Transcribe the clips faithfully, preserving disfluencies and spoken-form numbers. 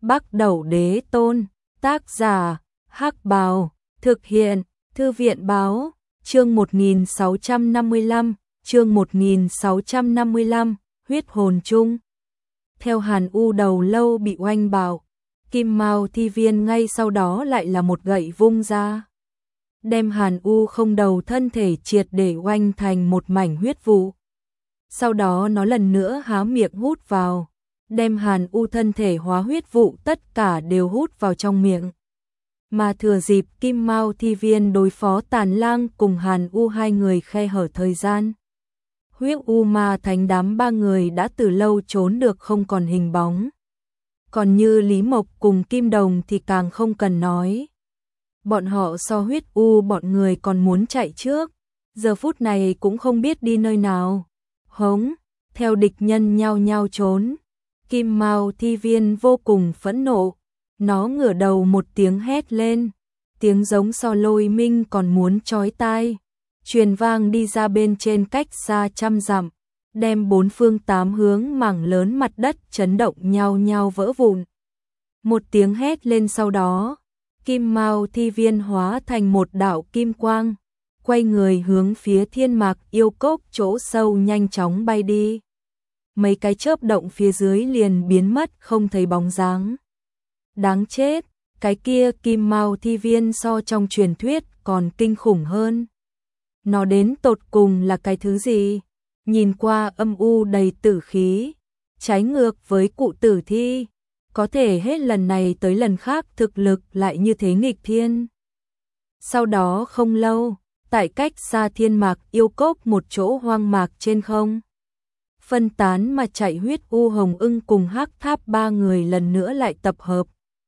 Bắc Đẩu Đế Tôn, tác giả, Hắc Bào, thực hiện, Thư viện Báo, chương một nghìn sáu trăm năm mươi lăm, chương một nghìn sáu trăm năm mươi lăm, huyết hồn chung. Theo Hàn U đầu lâu bị oanh bạo, Kim Mao Thi Viên ngay sau đó lại là một gậy vung ra, đem Hàn U không đầu thân thể triệt để oanh thành một mảnh huyết vụ. Sau đó nó lần nữa há miệng hút vào, đem Hàn U thân thể hóa huyết vụ tất cả đều hút vào trong miệng. Mà thừa dịp Kim Mao Thi Viên đối phó Tàn Lang cùng Hàn U hai người khe hở thời gian, Huyết U Ma Thánh đám ba người đã từ lâu trốn được không còn hình bóng. Còn như Lý Mộc cùng Kim Đồng thì càng không cần nói. Bọn họ so Huyết U bọn người còn muốn chạy trước, giờ phút này cũng không biết đi nơi nào. Hống, theo địch nhân nhao nhao trốn. Kim Mao Thi Viên vô cùng phẫn nộ, nó ngửa đầu một tiếng hét lên, tiếng giống so lôi minh còn muốn chói tai, truyền vang đi ra bên trên cách xa trăm dặm, đem bốn phương tám hướng mảng lớn mặt đất chấn động nhao nhao vỡ vụn. Một tiếng hét lên sau đó, Kim Mao Thi Viên hóa thành một đạo kim quang, quay người hướng phía Thiên Mạc Yêu Cốc chỗ sâu nhanh chóng bay đi. Mấy cái chớp động phía dưới liền biến mất không thấy bóng dáng. Đáng chết, cái kia Kim Mao Thi Viên so trong truyền thuyết còn kinh khủng hơn. Nó đến tột cùng là cái thứ gì? Nhìn qua âm u đầy tử khí, trái ngược với cụ tử thi, có thể hết lần này tới lần khác thực lực lại như thế nghịch thiên. Sau đó không lâu, tại cách xa Thiên Mạc Yêu Cốc một chỗ hoang mạc trên không, phân tán mà chạy Huyết U Hồng Ưng cùng Hắc Tháp ba người lần nữa lại tập hợp.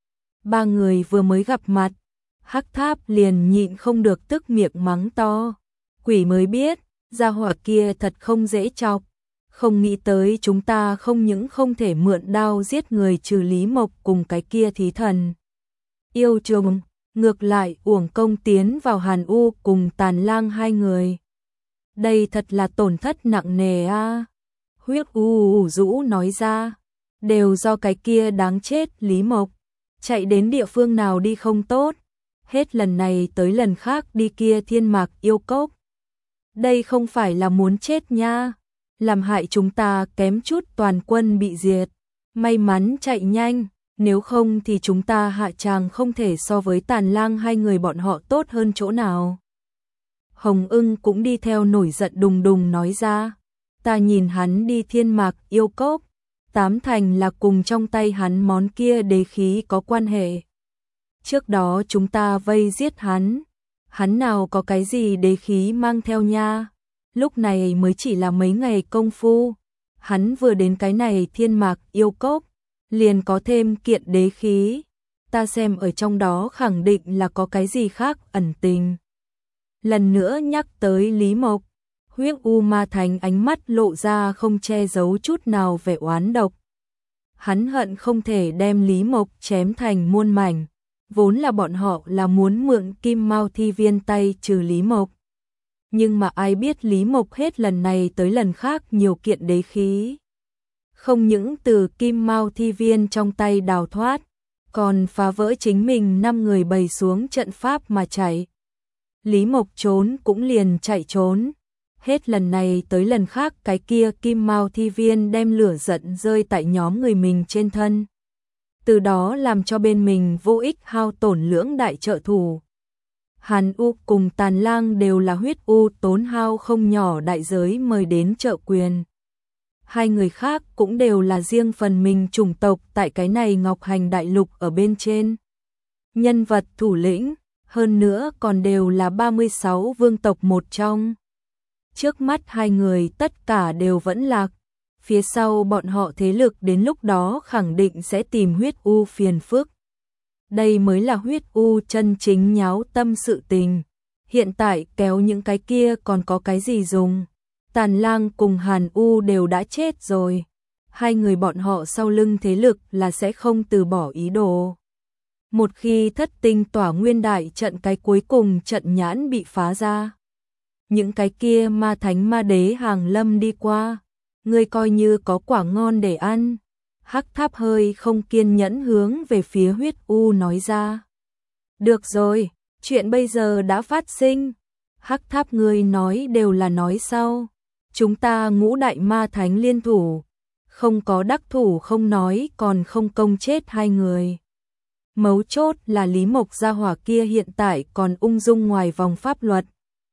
Ba người vừa mới gặp mặt, Hắc Tháp liền nhịn không được tức miệng mắng to. Quỷ mới biết, gia hỏa kia thật không dễ chọc. Không nghĩ tới chúng ta không những không thể mượn đao giết người trừ Lý Mộc cùng cái kia thí thần yêu trùng, ngược lại uổng công tiến vào Hàn U cùng Tàn Lang hai người. Đây thật là tổn thất nặng nề a. À. Huyết U ủ rũ nói ra, đều do cái kia đáng chết Lý Mộc, chạy đến địa phương nào đi không tốt, hết lần này tới lần khác đi kia Thiên Mạc Yêu Cốc. Đây không phải là muốn chết nha, làm hại chúng ta kém chút toàn quân bị diệt. May mắn chạy nhanh, nếu không thì chúng ta hạ tràng không thể so với Tàn Lang hai người bọn họ tốt hơn chỗ nào. Hồng Ưng cũng đi theo nổi giận đùng đùng nói ra, ta nhìn hắn đi Thiên Mạc Yêu Cốc, tám thành là cùng trong tay hắn món kia đế khí có quan hệ. Trước đó chúng ta vây giết hắn, hắn nào có cái gì đế khí mang theo nha, lúc này mới chỉ là mấy ngày công phu, hắn vừa đến cái này Thiên Mạc Yêu Cốc, liền có thêm kiện đế khí, ta xem ở trong đó khẳng định là có cái gì khác ẩn tình. Lần nữa nhắc tới Lý Mộc, Huyết U Ma Thánh ánh mắt lộ ra không che giấu chút nào vẻ oán độc. Hắn hận không thể đem Lý Mộc chém thành muôn mảnh, vốn là bọn họ là muốn mượn Kim Mao Thi Viên tay trừ Lý Mộc. Nhưng mà ai biết Lý Mộc hết lần này tới lần khác nhiều kiện đế khí. Không những từ Kim Mao Thi Viên trong tay đào thoát, còn phá vỡ chính mình năm người bày xuống trận pháp mà chạy. Lý Mộc trốn cũng liền chạy trốn. Hết lần này tới lần khác cái kia Kim Mao Thi Viên đem lửa giận rơi tại nhóm người mình trên thân. Từ đó làm cho bên mình vô ích hao tổn lưỡng đại trợ thủ. Hàn U cùng Tàn Lang đều là Huyết U tốn hao không nhỏ đại giới mời đến trợ quyền. Hai người khác cũng đều là riêng phần mình chủng tộc tại cái này Ngọc Hành Đại Lục ở bên trên. Nhân vật thủ lĩnh, hơn nữa còn đều là ba mươi sáu vương tộc một trong. Trước mắt hai người tất cả đều vẫn lạc, phía sau bọn họ thế lực đến lúc đó khẳng định sẽ tìm Huyết U phiền phức. Đây mới là Huyết U chân chính nháo tâm sự tình. Hiện tại kéo những cái kia còn có cái gì dùng. Tàn Lang cùng Hàn U đều đã chết rồi. Hai người bọn họ sau lưng thế lực là sẽ không từ bỏ ý đồ. Một khi thất tinh tỏa nguyên đại trận cái cuối cùng trận nhãn bị phá ra, những cái kia ma thánh ma đế hàng lâm đi qua, ngươi coi như có quả ngon để ăn. Hắc Tháp hơi không kiên nhẫn hướng về phía huyết u nói ra. Được rồi, chuyện bây giờ đã phát sinh. Hắc Tháp ngươi nói đều là nói sau. Chúng ta ngũ đại ma thánh liên thủ. Không có đắc thủ không nói còn không công chết hai người. Mấu chốt là Lý Mộc gia hỏa kia hiện tại còn ung dung ngoài vòng pháp luật.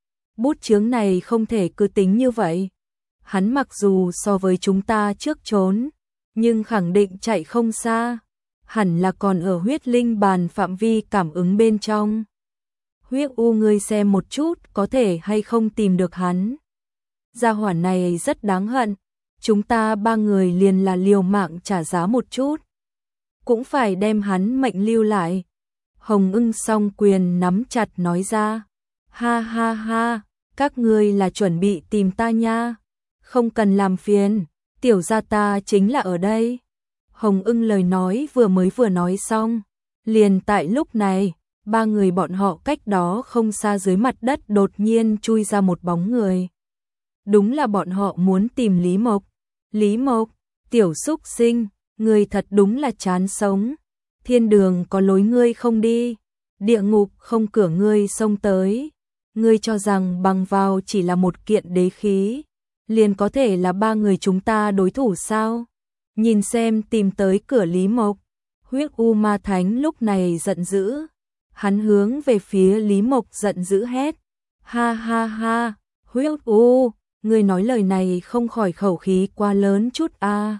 Bút chướng này không thể cứ tính như vậy. Hắn mặc dù so với chúng ta trước trốn, nhưng khẳng định chạy không xa. Hẳn là còn ở huyết linh bàn phạm vi cảm ứng bên trong. Huyết u ngươi xem một chút có thể hay không tìm được hắn. Gia hỏa này rất đáng hận. Chúng ta ba người liền là liều mạng trả giá một chút. Cũng phải đem hắn mệnh lưu lại. Hồng Ưng song quyền nắm chặt nói ra. Ha ha ha, các ngươi là chuẩn bị tìm ta nha. Không cần làm phiền, tiểu gia ta chính là ở đây. Hồng Ưng lời nói vừa mới vừa nói xong. Liền tại lúc này, ba người bọn họ cách đó không xa dưới mặt đất đột nhiên chui ra một bóng người. Đúng là bọn họ muốn tìm Lý Mộc. Lý Mộc, tiểu xúc sinh, ngươi thật đúng là chán sống. Thiên đường có lối ngươi không đi, địa ngục không cửa ngươi xông tới. Ngươi cho rằng bằng vào chỉ là một kiện đế khí, liền có thể là ba người chúng ta đối thủ sao? Nhìn xem tìm tới cửa Lý Mộc, huyết u ma thánh lúc này giận dữ. Hắn hướng về phía Lý Mộc giận dữ hét. Ha ha ha, huyết u, ngươi nói lời này không khỏi khẩu khí quá lớn chút a. À.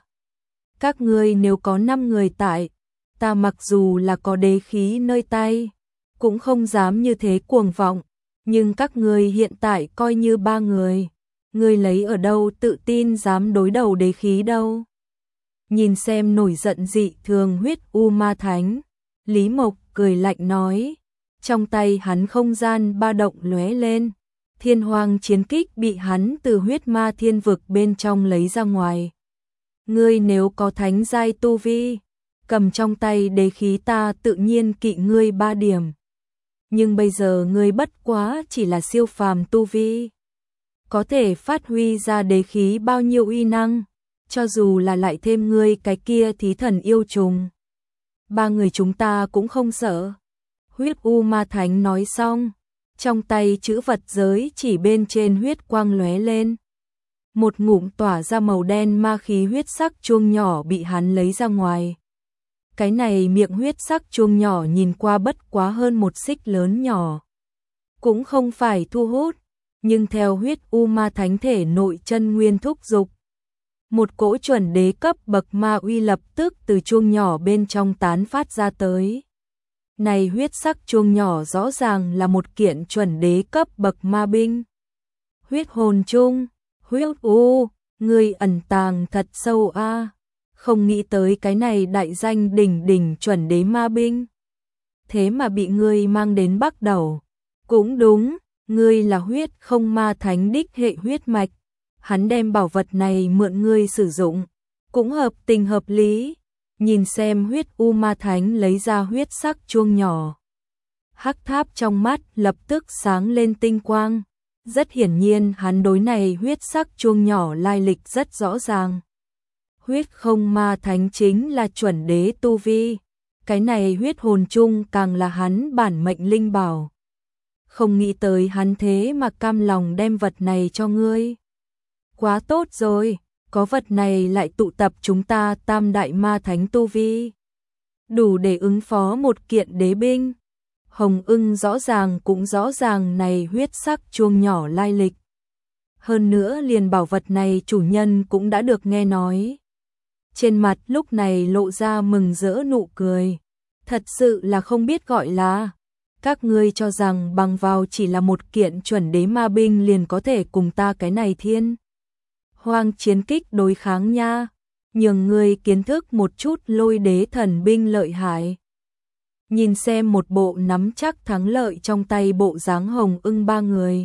Các ngươi nếu có năm người tại, ta mặc dù là có đế khí nơi tay, cũng không dám như thế cuồng vọng, nhưng các ngươi hiện tại coi như ba người, ngươi lấy ở đâu tự tin dám đối đầu đế khí đâu. Nhìn xem nổi giận dị thường huyết u ma thánh, Lý Mộc cười lạnh nói, trong tay hắn không gian ba động lóe lên. Thiên Hoàng chiến kích bị hắn từ huyết ma thiên vực bên trong lấy ra ngoài. Ngươi nếu có thánh giai tu vi, cầm trong tay đế khí ta tự nhiên kỵ ngươi ba điểm. Nhưng bây giờ ngươi bất quá chỉ là siêu phàm tu vi. Có thể phát huy ra đế khí bao nhiêu uy năng, cho dù là lại thêm ngươi cái kia thí thần yêu trùng. Ba người chúng ta cũng không sợ. Huyết u ma thánh nói xong. Trong tay chữ vật giới chỉ bên trên huyết quang lóe lên. Một ngụm tỏa ra màu đen ma khí huyết sắc chuông nhỏ bị hắn lấy ra ngoài. Cái này miệng huyết sắc chuông nhỏ nhìn qua bất quá hơn một xích lớn nhỏ. Cũng không phải thu hút, nhưng theo huyết u ma thánh thể nội chân nguyên thúc dục. Một cỗ chuẩn đế cấp bậc ma uy lập tức từ chuông nhỏ bên trong tán phát ra tới. Này huyết sắc chuông nhỏ rõ ràng là một kiện chuẩn đế cấp bậc ma binh. Huyết hồn chung, huyết u, ngươi ẩn tàng thật sâu a. Không nghĩ tới cái này đại danh đỉnh đỉnh chuẩn đế ma binh. Thế mà bị ngươi mang đến Bắc Đầu. Cũng đúng, ngươi là huyết không ma thánh đích hệ huyết mạch. Hắn đem bảo vật này mượn ngươi sử dụng, cũng hợp tình hợp lý. Nhìn xem huyết u ma thánh lấy ra huyết sắc chuông nhỏ. Hắc Tháp trong mắt lập tức sáng lên tinh quang. Rất hiển nhiên hắn đối này huyết sắc chuông nhỏ lai lịch rất rõ ràng. Huyết không ma thánh chính là chuẩn đế tu vi. Cái này huyết hồn chung càng là hắn bản mệnh linh bảo. Không nghĩ tới hắn thế mà cam lòng đem vật này cho ngươi. Quá tốt rồi. Có vật này lại tụ tập chúng ta tam đại ma thánh tu vi. Đủ để ứng phó một kiện đế binh. Hồng Ưng rõ ràng cũng rõ ràng này huyết sắc chuông nhỏ lai lịch. Hơn nữa liền bảo vật này chủ nhân cũng đã được nghe nói. Trên mặt lúc này lộ ra mừng rỡ nụ cười. Thật sự là không biết gọi là. Các ngươi cho rằng bằng vào chỉ là một kiện chuẩn đế ma binh liền có thể cùng ta cái này thiên Hoàng chiến kích đối kháng nha, nhường ngươi kiến thức một chút lôi đế thần binh lợi hại. Nhìn xem một bộ nắm chắc thắng lợi trong tay bộ dáng Hồng Ưng ba người.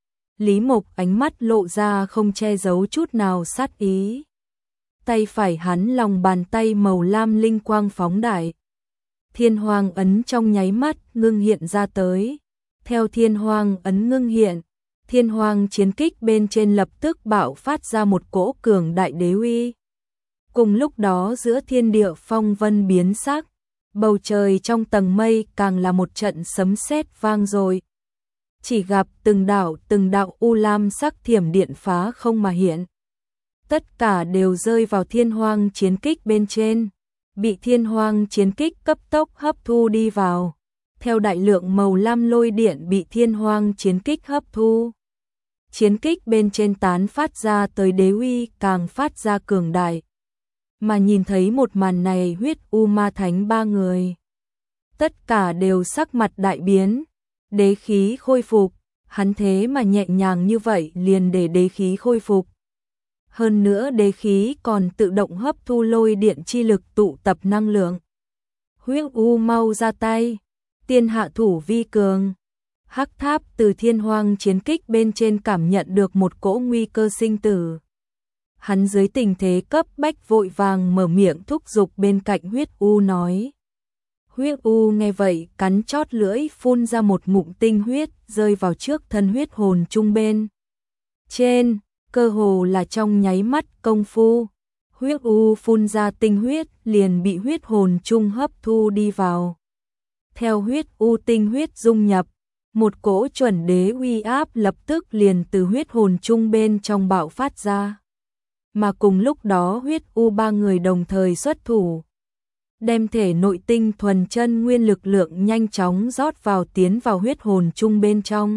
Lý Mộc ánh mắt lộ ra không che giấu chút nào sát ý. Tay phải hắn lòng bàn tay màu lam linh quang phóng đại. Thiên Hoàng ấn trong nháy mắt ngưng hiện ra tới. Theo Thiên Hoàng ấn ngưng hiện, Thiên Hoàng chiến kích bên trên lập tức bạo phát ra một cỗ cường đại đế uy. Cùng lúc đó giữa thiên địa phong vân biến sắc, bầu trời trong tầng mây càng là một trận sấm sét vang dội. Chỉ gặp từng đạo từng đạo u lam sắc thiểm điện phá không mà hiện. Tất cả đều rơi vào thiên hoang chiến kích bên trên, bị thiên hoang chiến kích cấp tốc hấp thu đi vào. Theo đại lượng màu lam lôi điện bị thiên hoang chiến kích hấp thu, chiến kích bên trên tán phát ra tới đế uy càng phát ra cường đại. Mà nhìn thấy một màn này huyết u ma thánh ba người, tất cả đều sắc mặt đại biến, đế khí khôi phục, hắn thế mà nhẹ nhàng như vậy liền để đế khí khôi phục. Hơn nữa đế khí còn tự động hấp thu lôi điện chi lực tụ tập năng lượng. Huyết u mau ra tay, tiên hạ thủ vi cường. Hắc Tháp từ thiên hoang chiến kích bên trên cảm nhận được một cỗ nguy cơ sinh tử. Hắn dưới tình thế cấp bách vội vàng mở miệng thúc giục bên cạnh huyết u nói. Huyết u nghe vậy cắn chót lưỡi phun ra một ngụm tinh huyết rơi vào trước thân huyết hồn trung bên trên, cơ hồ là trong nháy mắt công phu. Huyết u phun ra tinh huyết liền bị huyết hồn trung hấp thu đi vào. Theo huyết u tinh huyết dung nhập, một cỗ chuẩn đế uy áp lập tức liền từ huyết hồn trung bên trong bạo phát ra. Mà cùng lúc đó huyết u ba người đồng thời xuất thủ, đem thể nội tinh thuần chân nguyên lực lượng nhanh chóng rót vào tiến vào huyết hồn trung bên trong.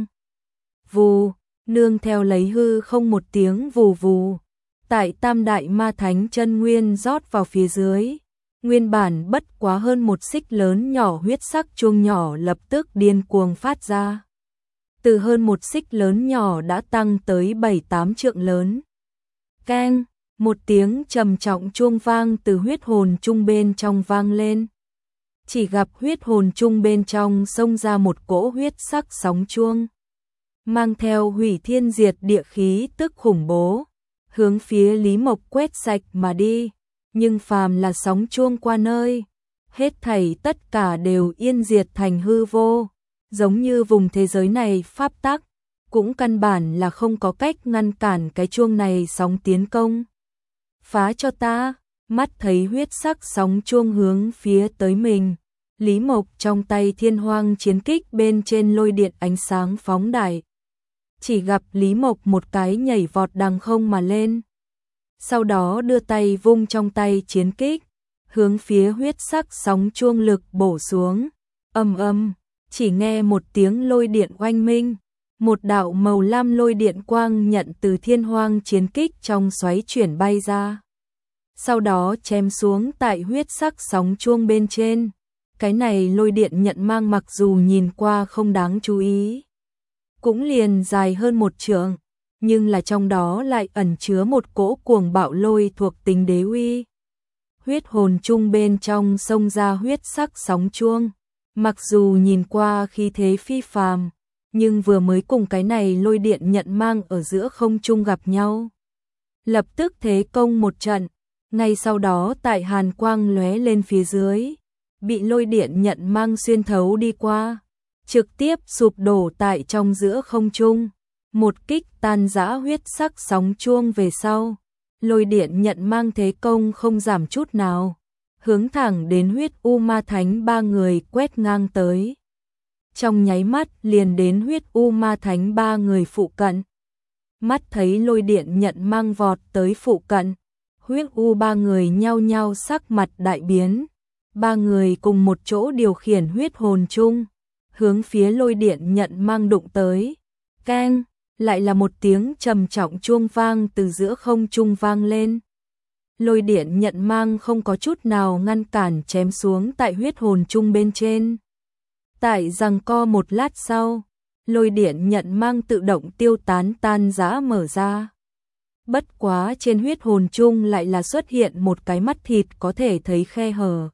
Vù, nương theo lấy hư không một tiếng vù vù, tại tam đại ma thánh chân nguyên rót vào phía dưới, nguyên bản bất quá hơn một xích lớn nhỏ huyết sắc chuông nhỏ lập tức điên cuồng phát ra. Từ hơn một xích lớn nhỏ đã tăng tới bảy tám trượng lớn. Keng, một tiếng trầm trọng chuông vang từ huyết hồn trung bên trong vang lên. Chỉ gặp huyết hồn trung bên trong xông ra một cỗ huyết sắc sóng chuông, mang theo hủy thiên diệt địa khí tức khủng bố, hướng phía Lý Mộc quét sạch mà đi. Nhưng phàm là sóng chuông qua nơi, hết thảy tất cả đều yên diệt thành hư vô, giống như vùng thế giới này pháp tắc, cũng căn bản là không có cách ngăn cản cái chuông này sóng tiến công. Phá cho ta, mắt thấy huyết sắc sóng chuông hướng phía tới mình, Lý Mộc trong tay thiên hoang chiến kích bên trên lôi điện ánh sáng phóng đại. Chỉ gặp Lý Mộc một cái nhảy vọt đằng không mà lên. Sau đó đưa tay vung trong tay chiến kích, hướng phía huyết sắc sóng chuông lực bổ xuống. Ầm ầm, chỉ nghe một tiếng lôi điện oanh minh, một đạo màu lam lôi điện quang nhận từ thiên hoang chiến kích trong xoáy chuyển bay ra. Sau đó chém xuống tại huyết sắc sóng chuông bên trên. Cái này lôi điện nhận mang mặc dù nhìn qua không đáng chú ý, cũng liền dài hơn một trượng, nhưng là trong đó lại ẩn chứa một cỗ cuồng bạo lôi thuộc tính đế uy. Huyết hồn chung bên trong xông ra huyết sắc sóng chuông, mặc dù nhìn qua khí thế phi phàm, nhưng vừa mới cùng cái này lôi điện nhận mang ở giữa không trung gặp nhau, lập tức thế công một trận, ngay sau đó tại hàn quang lóe lên phía dưới, bị lôi điện nhận mang xuyên thấu đi qua, trực tiếp sụp đổ tại trong giữa không trung. Một kích tan rã huyết sắc sóng chuông về sau, lôi điện nhận mang thế công không giảm chút nào, hướng thẳng đến huyết u ma thánh ba người quét ngang tới. Trong nháy mắt liền đến huyết u ma thánh ba người phụ cận. Mắt thấy lôi điện nhận mang vọt tới phụ cận, huyết u ba người nhao nhao sắc mặt đại biến. Ba người cùng một chỗ điều khiển huyết hồn chung, hướng phía lôi điện nhận mang đụng tới. Keng, lại là một tiếng trầm trọng chuông vang từ giữa không trung vang lên. Lôi điện nhận mang không có chút nào ngăn cản chém xuống tại huyết hồn chung bên trên. Tại giằng co một lát sau, lôi điện nhận mang tự động tiêu tán tan rã mở ra. Bất quá trên huyết hồn chung lại là xuất hiện một cái mắt thịt có thể thấy khe hở.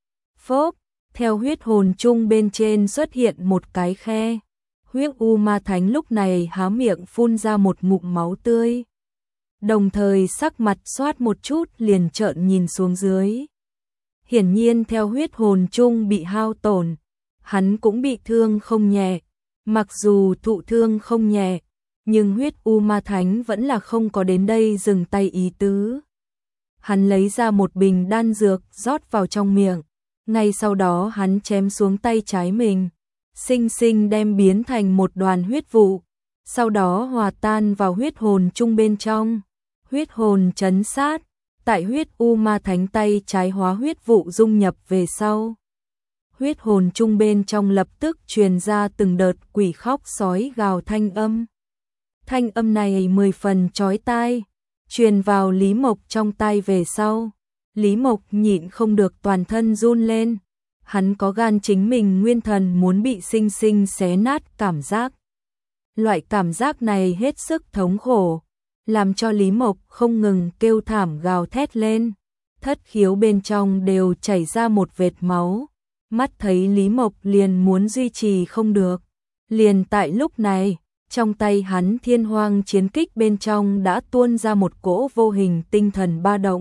Phốp, theo huyết hồn chung bên trên xuất hiện một cái khe. Huyết u ma thánh lúc này há miệng phun ra một ngụm máu tươi. Đồng thời sắc mặt xoát một chút liền trợn nhìn xuống dưới. Hiển nhiên theo huyết hồn chung bị hao tổn, hắn cũng bị thương không nhẹ. Mặc dù thụ thương không nhẹ, nhưng huyết u ma thánh vẫn là không có đến đây dừng tay ý tứ. hắn lấy ra một bình đan dược rót vào trong miệng, ngay sau đó hắn chém xuống tay trái mình, sinh sinh đem biến thành một đoàn huyết vụ, sau đó hòa tan vào huyết hồn chung bên trong, huyết hồn trấn sát, tại huyết u ma thánh tay trái hóa huyết vụ dung nhập về sau. Huyết hồn chung bên trong lập tức truyền ra từng đợt quỷ khóc sói gào thanh âm. Thanh âm này mười phần chói tai, truyền vào Lý Mộc trong tai về sau. Lý Mộc nhịn không được toàn thân run lên, hắn có gan chính mình nguyên thần muốn bị sinh sinh xé nát cảm giác. Loại cảm giác này hết sức thống khổ, làm cho Lý Mộc không ngừng kêu thảm gào thét lên, thất khiếu bên trong đều chảy ra một vệt máu, mắt thấy Lý Mộc liền muốn duy trì không được. Liền tại lúc này, trong tay hắn thiên hoang chiến kích bên trong đã tuôn ra một cỗ vô hình tinh thần ba động.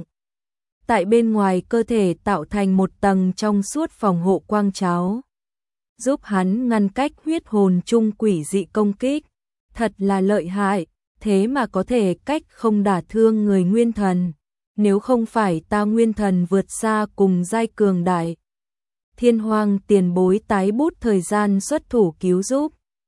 Tại bên ngoài cơ thể tạo thành một tầng trong suốt phòng hộ quang cháo, giúp hắn ngăn cách huyết hồn chung quỷ dị công kích. Thật là lợi hại, thế mà có thể cách không đả thương người nguyên thần, nếu không phải ta nguyên thần vượt xa cùng giai cường đại. Thiên hoang tiền bối tái bút thời gian xuất thủ cứu giúp.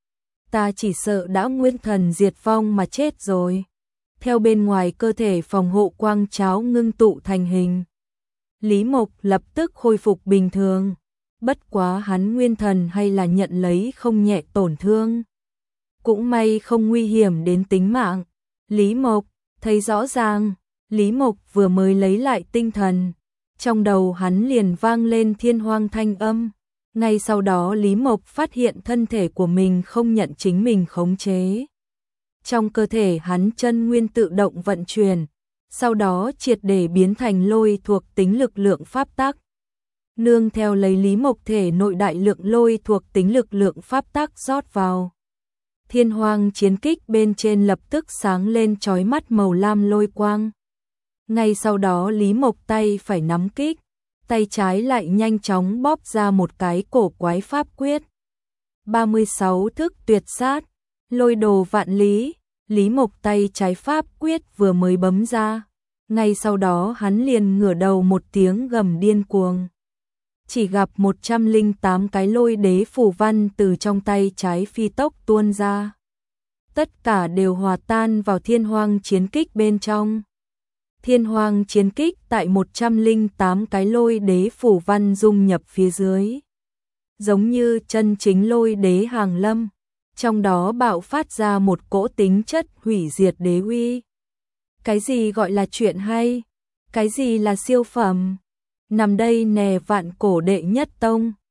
Ta chỉ sợ đã nguyên thần diệt vong mà chết rồi. Theo bên ngoài cơ thể phòng hộ quang cháo ngưng tụ thành hình, Lý Mộc lập tức khôi phục bình thường, bất quá hắn nguyên thần hay là nhận lấy không nhẹ tổn thương. Cũng may không nguy hiểm đến tính mạng. Lý Mộc thấy rõ ràng, Lý Mộc vừa mới lấy lại tinh thần, trong đầu hắn liền vang lên thiên hoang thanh âm. Ngay sau đó Lý Mộc phát hiện thân thể của mình không nhận chính mình khống chế. Trong cơ thể hắn chân nguyên tự động vận chuyển, sau đó triệt để biến thành lôi thuộc tính lực lượng pháp tắc. Nương theo lấy Lý Mộc thể nội đại lượng lôi thuộc tính lực lượng pháp tắc rót vào. Thiên hoang chiến kích bên trên lập tức sáng lên chói mắt màu lam lôi quang. Ngay sau đó Lý Mộc tay phải nắm kích, tay trái lại nhanh chóng bóp ra một cái cổ quái pháp quyết. ba mươi sáu thức tuyệt sát, lôi đồ vạn lý. Lý Mộc tay trái pháp quyết vừa mới bấm ra, ngay sau đó hắn liền ngửa đầu một tiếng gầm điên cuồng. Chỉ gặp một trăm lẻ tám cái lôi đế phù văn từ trong tay trái phi tốc tuôn ra. Tất cả đều hòa tan vào thiên hoang chiến kích bên trong. Thiên hoang chiến kích tại một trăm lẻ tám cái lôi đế phù văn dung nhập phía dưới, giống như chân chính lôi đế hàng lâm, trong đó bạo phát ra một cỗ tính chất hủy diệt đế uy. Cái gì gọi là chuyện hay? Cái gì là siêu phẩm? Nằm đây nè vạn cổ đệ nhất tông.